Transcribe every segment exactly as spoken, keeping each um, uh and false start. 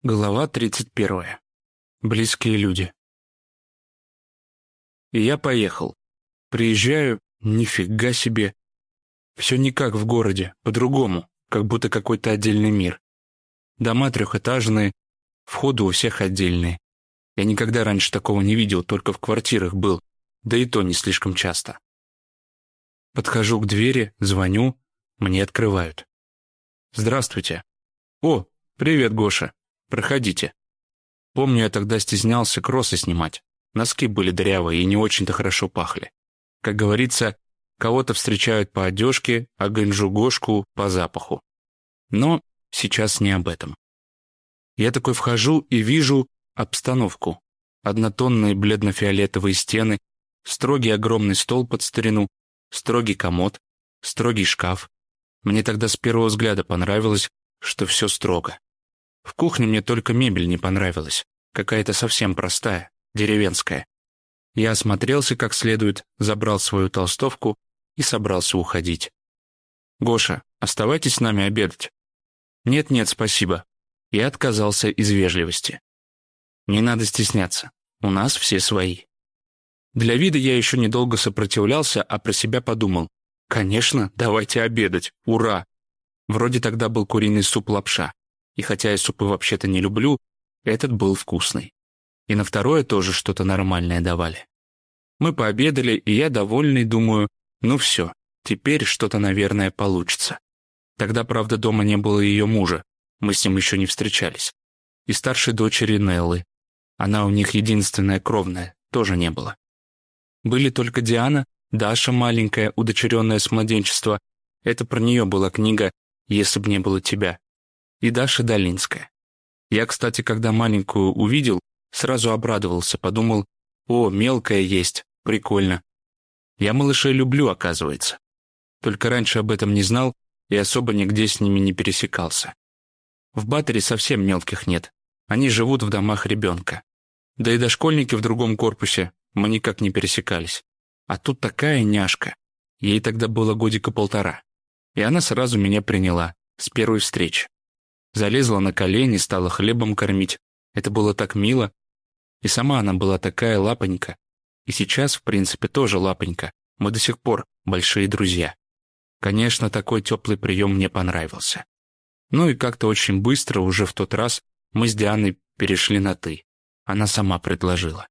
Глава тридцать первая. Близкие люди. И я поехал. Приезжаю, нифига себе. Все не как в городе, по-другому, как будто какой-то отдельный мир. Дома трехэтажные, входы у всех отдельные. Я никогда раньше такого не видел, только в квартирах был, да и то не слишком часто. Подхожу к двери, звоню, мне открывают. «Здравствуйте». «О, привет, Гоша. Проходите». Помню, я тогда стеснялся кроссы снимать. Носки были дырявые и не очень-то хорошо пахли. Как говорится, кого-то встречают по одежке, а Ганджу Гошку по запаху. Но сейчас не об этом. Я такой вхожу и вижу обстановку. Однотонные бледно-фиолетовые стены, строгий огромный стол под старину, строгий комод, строгий шкаф. Мне тогда с первого взгляда понравилось, что все строго. В кухне мне только мебель не понравилась, какая-то совсем простая, деревенская. Я осмотрелся как следует, забрал свою толстовку и собрался уходить. «Гоша, оставайтесь с нами обедать». «Нет-нет, спасибо». Я отказался из вежливости. «Не надо стесняться, у нас все свои». Для вида я еще недолго сопротивлялся, а про себя подумал: «Конечно, давайте обедать, ура!» Вроде тогда был куриный суп-лапша. И хотя я супы вообще-то не люблю, этот был вкусный. И на второе тоже что-то нормальное давали. Мы пообедали, и я, довольный, думаю, ну все, теперь что-то, наверное, получится. Тогда, правда, дома не было ее мужа, мы с ним еще не встречались. И старшей дочери Неллы. Она у них единственная кровная, тоже не было. Были только Диана, Даша маленькая, удочеренная с младенчества. Это про нее была книга «Если б не было тебя». И Даша Долинская. Я, кстати, когда маленькую увидел, сразу обрадовался, подумал: «О, мелкая есть, прикольно». Я малышей люблю, оказывается. Только раньше об этом не знал и особо нигде с ними не пересекался. В Баттере совсем мелких нет, они живут в домах ребенка. Да и дошкольники в другом корпусе, мы никак не пересекались. А тут такая няшка, ей тогда было годика полтора. И она сразу меня приняла, с первой встречи. Залезла на колени, стала хлебом кормить. Это было так мило. И сама она была такая лапонька. И сейчас, в принципе, тоже лапонька. Мы до сих пор большие друзья. Конечно, такой теплый прием мне понравился. Ну и как-то очень быстро, уже в тот раз, мы с Дианой перешли на «ты». Она сама предложила.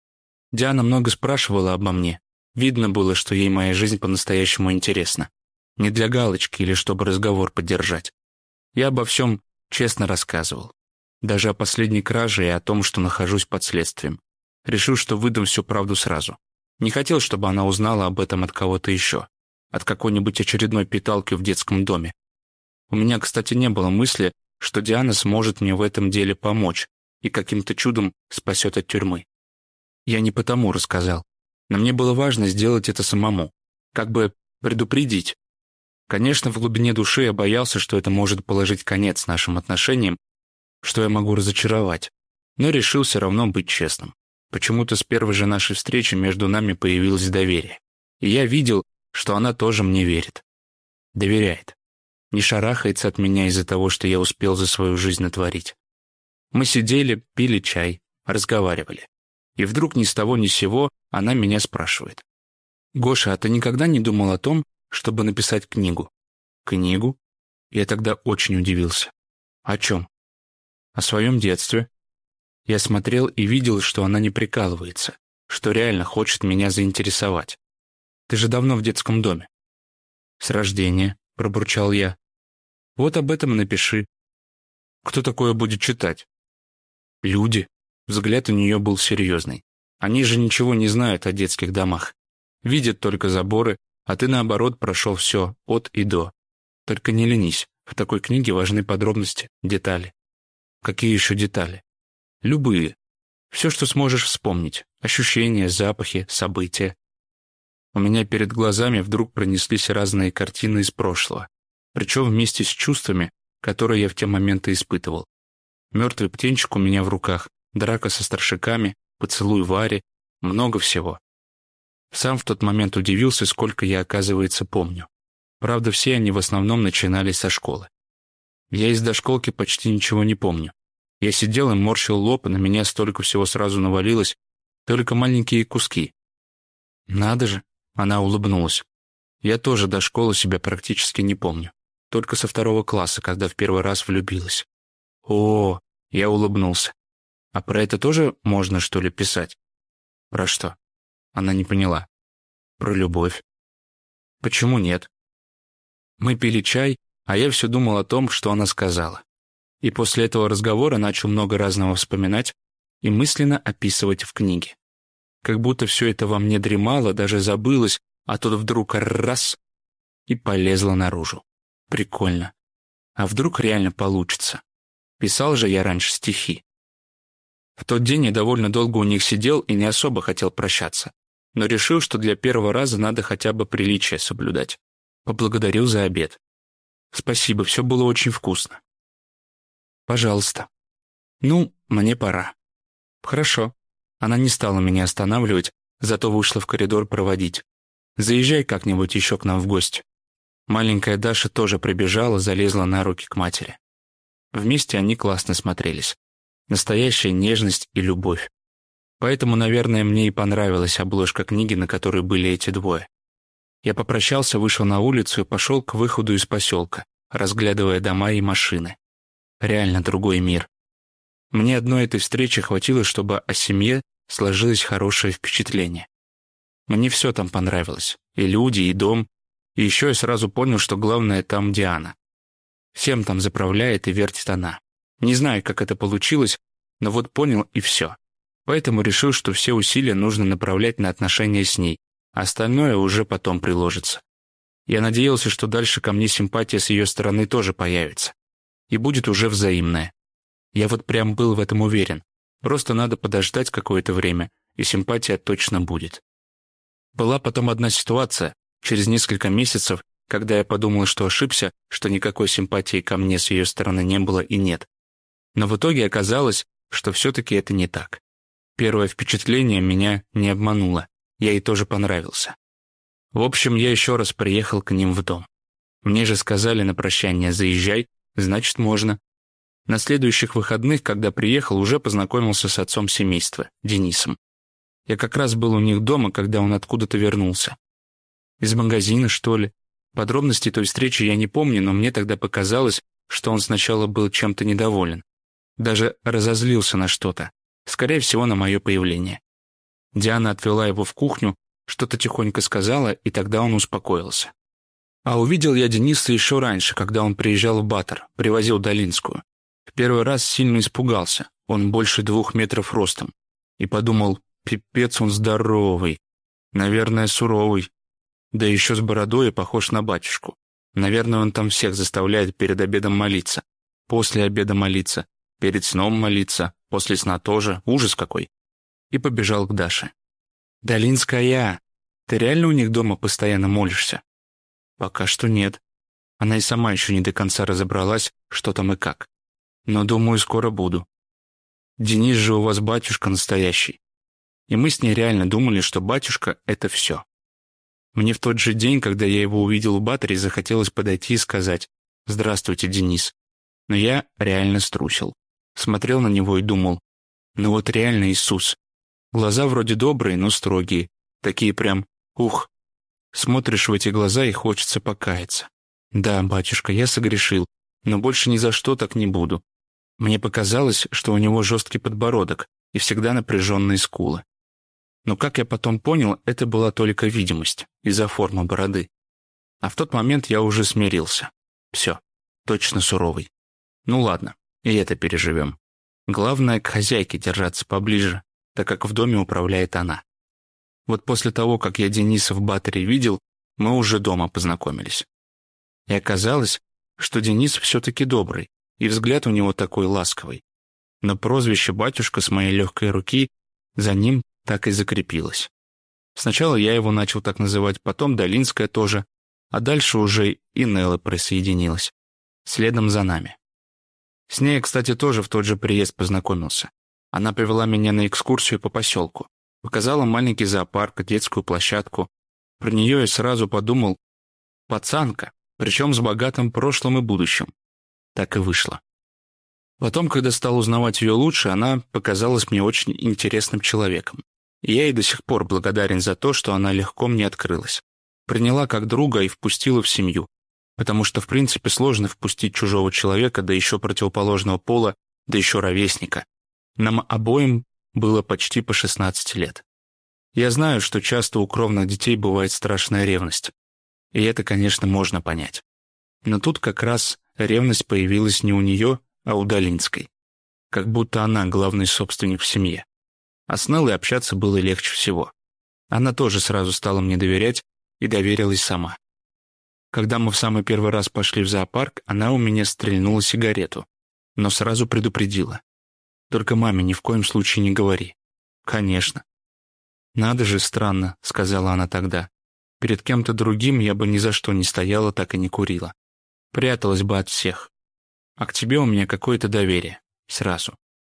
Диана много спрашивала обо мне. Видно было, что ей моя жизнь по-настоящему интересна. Не для галочки или чтобы разговор поддержать. Я обо всем честно рассказывал. Даже о последней краже и о том, что нахожусь под следствием. Решил, что выдам всю правду сразу. Не хотел, чтобы она узнала об этом от кого-то еще. От какой-нибудь очередной питалки в детском доме. У меня, кстати, не было мысли, что Диана сможет мне в этом деле помочь и каким-то чудом спасет от тюрьмы. Я не потому рассказал. Но мне было важно сделать это самому. Как бы предупредить. Конечно, в глубине души я боялся, что это может положить конец нашим отношениям, что я могу разочаровать, но решил все равно быть честным. Почему-то с первой же нашей встречи между нами появилось доверие. И я видел, что она тоже мне верит. Доверяет. Не шарахается от меня из-за того, что я успел за свою жизнь натворить. Мы сидели, пили чай, разговаривали. И вдруг ни с того ни с сего она меня спрашивает: «Гоша, а ты никогда не думал о том, чтобы написать книгу?» «Книгу?» Я тогда очень удивился. «О чем?» «О своем детстве». Я смотрел и видел, что она не прикалывается, что реально хочет меня заинтересовать. «Ты же давно в детском доме». «С рождения», — пробурчал я. «Вот об этом напиши». «Кто такое будет читать?» «Люди». Взгляд у нее был серьезный. «Они же ничего не знают о детских домах. Видят только заборы, а ты, наоборот, прошел все от и до. Только не ленись, в такой книге важны подробности, детали». «Какие еще детали?» «Любые. Все, что сможешь вспомнить. Ощущения, запахи, события». У меня перед глазами вдруг пронеслись разные картины из прошлого, причем вместе с чувствами, которые я в те моменты испытывал. Мертвый птенчик у меня в руках, драка со старшаками, поцелуй Вари, много всего. Сам в тот момент удивился, сколько я, оказывается, помню. Правда, все они в основном начинались со школы. Я из дошколки почти ничего не помню. Я сидел и морщил лоб, и на меня столько всего сразу навалилось, только маленькие куски. «Надо же!» — она улыбнулась. «Я тоже до школы себя практически не помню. Только со второго класса, когда в первый раз влюбилась». «О!» — я улыбнулся. «А про это тоже можно, что ли, писать?» «Про что?» Она не поняла. «Про любовь». «Почему нет?» Мы пили чай, а я все думал о том, что она сказала. И после этого разговора начал много разного вспоминать и мысленно описывать в книге. Как будто все это во мне дремало, даже забылось, а тут вдруг раз — и полезло наружу. Прикольно. А вдруг реально получится? Писал же я раньше стихи. В тот день я довольно долго у них сидел и не особо хотел прощаться, но решил, что для первого раза надо хотя бы приличие соблюдать. Поблагодарил за обед. «Спасибо, все было очень вкусно». «Пожалуйста». «Ну, мне пора». «Хорошо». Она не стала меня останавливать, зато вышла в коридор проводить. «Заезжай как-нибудь еще к нам в гости». Маленькая Даша тоже прибежала, залезла на руки к матери. Вместе они классно смотрелись. Настоящая нежность и любовь. Поэтому, наверное, мне и понравилась обложка книги, на которой были эти двое. Я попрощался, вышел на улицу и пошел к выходу из поселка, разглядывая дома и машины. Реально другой мир. Мне одной этой встречи хватило, чтобы о семье сложилось хорошее впечатление. Мне все там понравилось. И люди, и дом. И еще я сразу понял, что главное там Диана. Всем там заправляет и вертит она. Не знаю, как это получилось, но вот понял и все. Поэтому решил, что все усилия нужно направлять на отношения с ней, а остальное уже потом приложится. Я надеялся, что дальше ко мне симпатия с ее стороны тоже появится. И будет уже взаимная. Я вот прям был в этом уверен. Просто надо подождать какое-то время, и симпатия точно будет. Была потом одна ситуация, через несколько месяцев, когда я подумал, что ошибся, что никакой симпатии ко мне с ее стороны не было и нет. Но в итоге оказалось, что все-таки это не так. Первое впечатление меня не обмануло. Я ей тоже понравился. В общем, я еще раз приехал к ним в дом. Мне же сказали на прощание: «Заезжай», значит, можно. На следующих выходных, когда приехал, уже познакомился с отцом семейства, Денисом. Я как раз был у них дома, когда он откуда-то вернулся. Из магазина, что ли? Подробностей той встречи я не помню, но мне тогда показалось, что он сначала был чем-то недоволен. Даже разозлился на что-то. Скорее всего, на мое появление. Диана отвела его в кухню, что-то тихонько сказала, и тогда он успокоился. А увидел я Дениса еще раньше, когда он приезжал в Батор, привозил Долинскую. В первый раз сильно испугался, он больше двух метров ростом. И подумал, пипец он здоровый, наверное, суровый. Да еще с бородой и похож на батюшку. Наверное, он там всех заставляет перед обедом молиться, после обеда молиться, перед сном молиться, после сна тоже. Ужас какой. И побежал к Даше. «Долинская, ты реально у них дома постоянно молишься?» «Пока что нет». Она и сама еще не до конца разобралась, что там и как. «Но, думаю, скоро буду. Денис же у вас батюшка настоящий». И мы с ней реально думали, что батюшка — это все. Мне в тот же день, когда я его увидел в Баторе, захотелось подойти и сказать: «Здравствуйте, Денис». Но я реально струсил. Смотрел на него и думал: ну вот реально Иисус. Глаза вроде добрые, но строгие. Такие прям, ух. Смотришь в эти глаза и хочется покаяться. Да, батюшка, я согрешил, но больше ни за что так не буду. Мне показалось, что у него жесткий подбородок и всегда напряженные скулы. Но, как я потом понял, это была только видимость из-за формы бороды. А в тот момент я уже смирился. Все, точно суровый. Ну ладно, и это переживем. Главное, к хозяйке держаться поближе, так как в доме управляет она. Вот после того, как я Дениса в Баторе видел, мы уже дома познакомились. И оказалось, что Денис все-таки добрый, и взгляд у него такой ласковый. Но прозвище «батюшка» с моей легкой руки за ним так и закрепилось. Сначала я его начал так называть, потом Долинская тоже, а дальше уже и Нелла присоединилась. Следом за нами. С ней, кстати, тоже в тот же приезд познакомился. Она привела меня на экскурсию по поселку. Показала маленький зоопарк, детскую площадку. Про нее я сразу подумал: пацанка, причем с богатым прошлым и будущим. Так и вышло. Потом, когда стал узнавать ее лучше, она показалась мне очень интересным человеком. И я ей до сих пор благодарен за то, что она легко мне открылась. Приняла как друга и впустила в семью. Потому что, в принципе, сложно впустить чужого человека, да еще противоположного пола, да еще ровесника. Нам обоим было почти по шестнадцать лет. Я знаю, что часто у кровных детей бывает страшная ревность. И это, конечно, можно понять. Но тут как раз ревность появилась не у нее, а у Долинской. Как будто она главный собственник в семье. А с Неллой общаться было легче всего. Она тоже сразу стала мне доверять и доверилась сама. Когда мы в самый первый раз пошли в зоопарк, она у меня стрельнула сигарету, но сразу предупредила. «Только маме ни в коем случае не говори». «Конечно». «Надо же, странно», — сказала она тогда. «Перед кем-то другим я бы ни за что не стояла, так и не курила. Пряталась бы от всех. А к тебе у меня какое-то доверие. Сразу».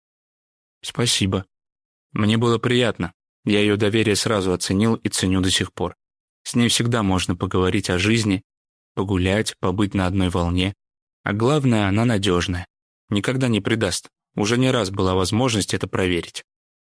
«Спасибо. Мне было приятно. Я ее доверие сразу оценил и ценю до сих пор. С ней всегда можно поговорить о жизни, погулять, побыть на одной волне. А главное, она надежная. Никогда не предаст. Уже не раз была возможность это проверить.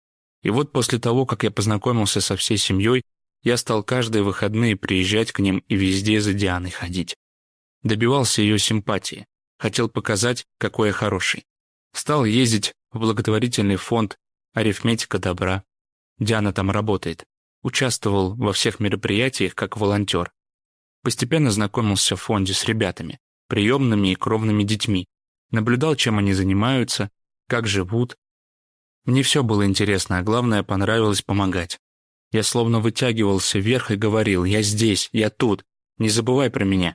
И вот после того, как я познакомился со всей семьей, я стал каждые выходные приезжать к ним и везде за Дианой ходить. Добивался ее симпатии. Хотел показать, какой я хороший. Стал ездить в благотворительный фонд «Арифметика добра». Диана там работает. Участвовал во всех мероприятиях как волонтер. Постепенно знакомился в фонде с ребятами, приемными и кровными детьми. Наблюдал, чем они занимаются, как живут. Мне все было интересно, а главное, понравилось помогать. Я словно вытягивался вверх и говорил: «Я здесь, я тут, не забывай про меня».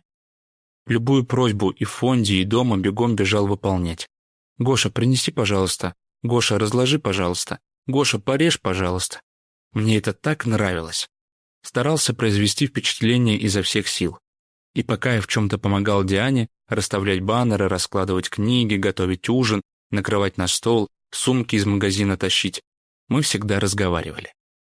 Любую просьбу и в фонде, и дома бегом бежал выполнять. «Гоша, принеси, пожалуйста. Гоша, разложи, пожалуйста. Гоша, порежь, пожалуйста». Мне это так нравилось. Старался произвести впечатление изо всех сил. И пока я в чем-то помогал Диане, расставлять баннеры, раскладывать книги, готовить ужин, накрывать на стол, сумки из магазина тащить, мы всегда разговаривали.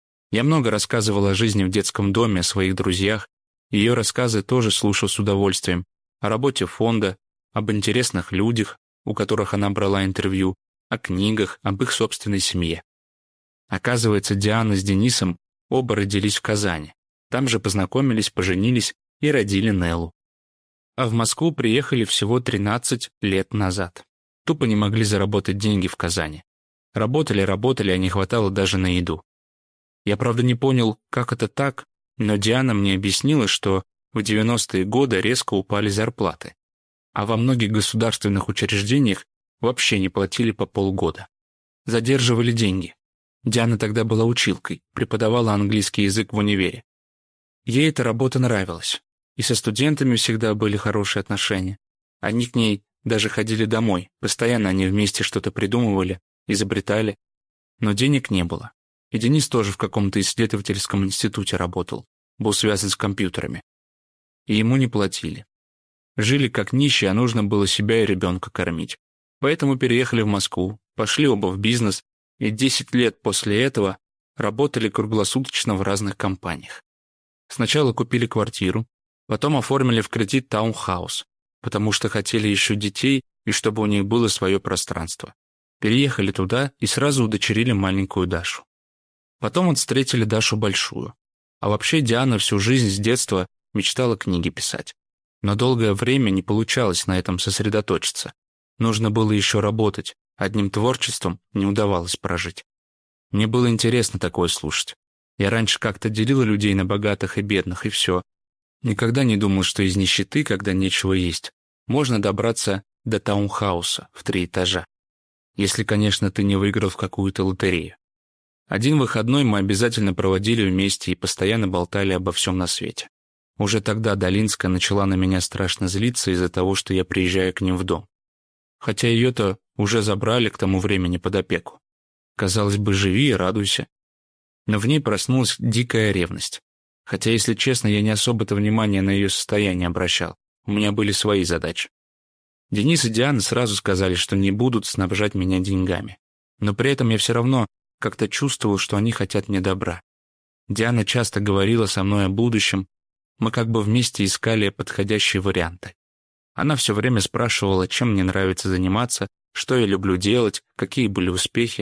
Я много рассказывал о жизни в детском доме, о своих друзьях. Ее рассказы тоже слушал с удовольствием. О работе фонда, об интересных людях, у которых она брала интервью, о книгах, об их собственной семье. Оказывается, Диана с Денисом оба родились в Казани. Там же познакомились, поженились и родили Неллу. А в Москву приехали всего тринадцать лет назад. Тупо не могли заработать деньги в Казани. Работали, работали, а не хватало даже на еду. Я, правда, не понял, как это так, но Диана мне объяснила, что в девяностые годы резко упали зарплаты, а во многих государственных учреждениях вообще не платили по полгода. Задерживали деньги. Диана тогда была училкой, преподавала английский язык в универе. Ей эта работа нравилась, и со студентами всегда были хорошие отношения. Они к ней даже ходили домой, постоянно они вместе что-то придумывали, изобретали. Но денег не было. И Денис тоже в каком-то исследовательском институте работал, был связан с компьютерами. И ему не платили. Жили как нищие, а нужно было себя и ребенка кормить. Поэтому переехали в Москву, пошли оба в бизнес, и десять лет после этого работали круглосуточно в разных компаниях. Сначала купили квартиру, потом оформили в кредит таунхаус, потому что хотели еще детей и чтобы у них было свое пространство. Переехали туда и сразу удочерили маленькую Дашу. Потом вот встретили Дашу большую. А вообще Диана всю жизнь с детства мечтала книги писать. Но долгое время не получалось на этом сосредоточиться. Нужно было еще работать, одним творчеством не удавалось прожить. Мне было интересно такое слушать. Я раньше как-то делила людей на богатых и бедных, и все. Никогда не думал, что из нищеты, когда нечего есть, можно добраться до таунхауса в три этажа. Если, конечно, ты не выиграл в какую-то лотерею. Один выходной мы обязательно проводили вместе и постоянно болтали обо всем на свете. Уже тогда Долинская начала на меня страшно злиться из-за того, что я приезжаю к ним в дом. Хотя ее-то уже забрали к тому времени под опеку. Казалось бы, живи и радуйся. Но в ней проснулась дикая ревность. Хотя, если честно, я не особо-то внимания на ее состояние обращал. У меня были свои задачи. Денис и Диана сразу сказали, что не будут снабжать меня деньгами. Но при этом я все равно как-то чувствовал, что они хотят мне добра. Диана часто говорила со мной о будущем. Мы как бы вместе искали подходящие варианты. Она все время спрашивала, чем мне нравится заниматься, что я люблю делать, какие были успехи.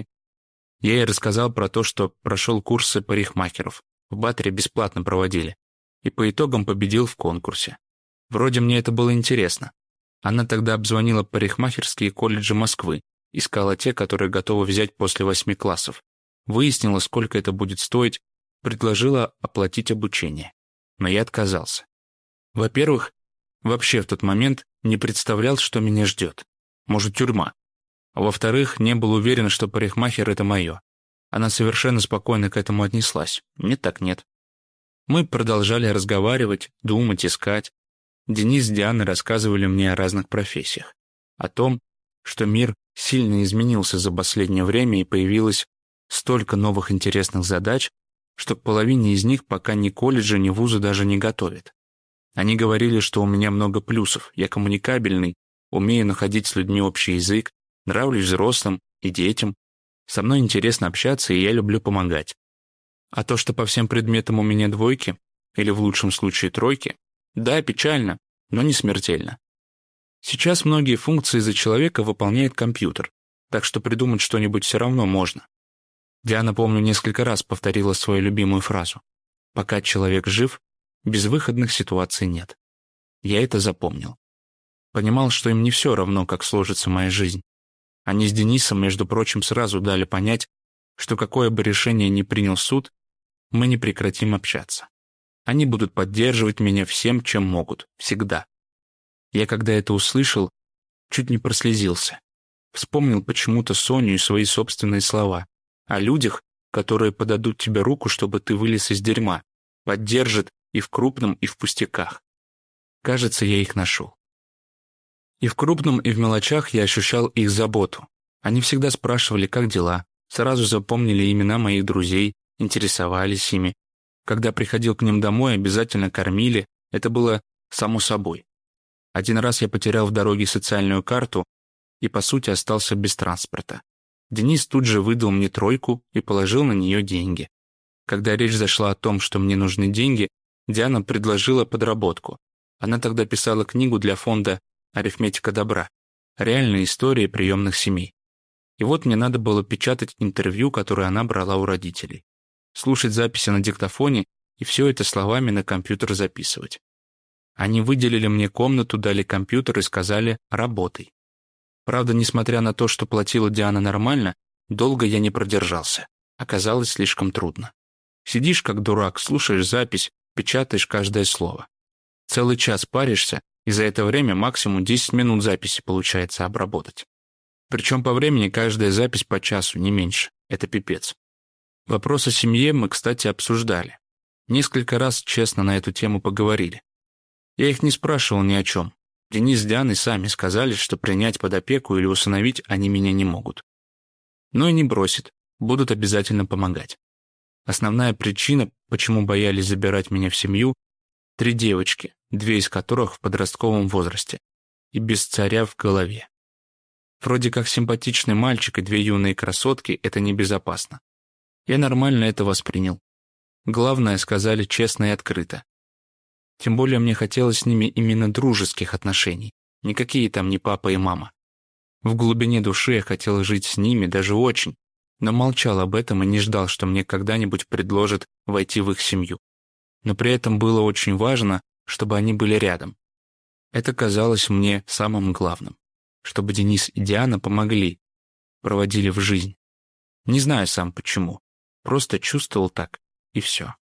Я ей рассказал про то, что прошел курсы парикмахеров. В Баттере бесплатно проводили. И по итогам победил в конкурсе. Вроде мне это было интересно. Она тогда обзвонила парикмахерские колледжи Москвы, искала те, которые готовы взять после восьми классов. Выяснила, сколько это будет стоить, предложила оплатить обучение. Но я отказался. Во-первых, вообще в тот момент не представлял, что меня ждет. Может, тюрьма. А во-вторых, не был уверен, что парикмахер — это мое. Она совершенно спокойно к этому отнеслась. Нет так нет. Мы продолжали разговаривать, думать, искать. Денис с Дианой рассказывали мне о разных профессиях. О том, что мир сильно изменился за последнее время и появилось столько новых интересных задач, что к половине из них пока ни колледжи, ни вузы даже не готовят. Они говорили, что у меня много плюсов, я коммуникабельный, умею находить с людьми общий язык, нравлюсь взрослым и детям, со мной интересно общаться, и я люблю помогать. А то, что по всем предметам у меня двойки, или в лучшем случае тройки, да, печально, но не смертельно. Сейчас многие функции за человека выполняет компьютер, так что придумать что-нибудь все равно можно. Диана, помню, несколько раз повторила свою любимую фразу: «Пока человек жив, безвыходных ситуаций нет». Я это запомнил. Понимал, что им не все равно, как сложится моя жизнь. Они с Денисом, между прочим, сразу дали понять, что какое бы решение ни принял суд, мы не прекратим общаться. Они будут поддерживать меня всем, чем могут, всегда. Я, когда это услышал, чуть не прослезился. Вспомнил почему-то Соню и свои собственные слова о людях, которые подадут тебе руку, чтобы ты вылез из дерьма, поддержат и в крупном, и в пустяках. Кажется, я их нашел. И в крупном, и в мелочах я ощущал их заботу. Они всегда спрашивали, как дела, сразу запомнили имена моих друзей, интересовались ими. Когда приходил к ним домой, обязательно кормили, это было само собой. Один раз я потерял в дороге социальную карту и, по сути, остался без транспорта. Денис тут же выдал мне тройку и положил на нее деньги. Когда речь зашла о том, что мне нужны деньги, Диана предложила подработку. Она тогда писала книгу для фонда «Арифметика добра», реальные истории приемных семей. И вот мне надо было печатать интервью, которое она брала у родителей, слушать записи на диктофоне и все это словами на компьютер записывать. Они выделили мне комнату, дали компьютер и сказали «работай». Правда, несмотря на то, что платила Диана нормально, долго я не продержался. Оказалось слишком трудно. Сидишь как дурак, слушаешь запись, печатаешь каждое слово. Целый час паришься, и за это время максимум десять минут записи получается обработать. Причем по времени каждая запись по часу, не меньше. Это пипец. Вопрос о семье мы, кстати, обсуждали. Несколько раз честно на эту тему поговорили. Я их не спрашивал ни о чем. Денис с Дианой сами сказали, что принять под опеку или усыновить они меня не могут. Но и не бросят, будут обязательно помогать. Основная причина, почему боялись забирать меня в семью — три девочки, две из которых в подростковом возрасте, и без царя в голове. Вроде как симпатичный мальчик и две юные красотки — это небезопасно. Я нормально это воспринял. Главное, сказали честно и открыто. Тем более мне хотелось с ними именно дружеских отношений, никакие там не папа и мама. В глубине души я хотел жить с ними, даже очень, но молчал об этом и не ждал, что мне когда-нибудь предложат войти в их семью. Но при этом было очень важно, чтобы они были рядом. Это казалось мне самым главным, чтобы Денис и Диана помогли, проводили в жизнь. Не знаю сам почему, просто чувствовал так, и все.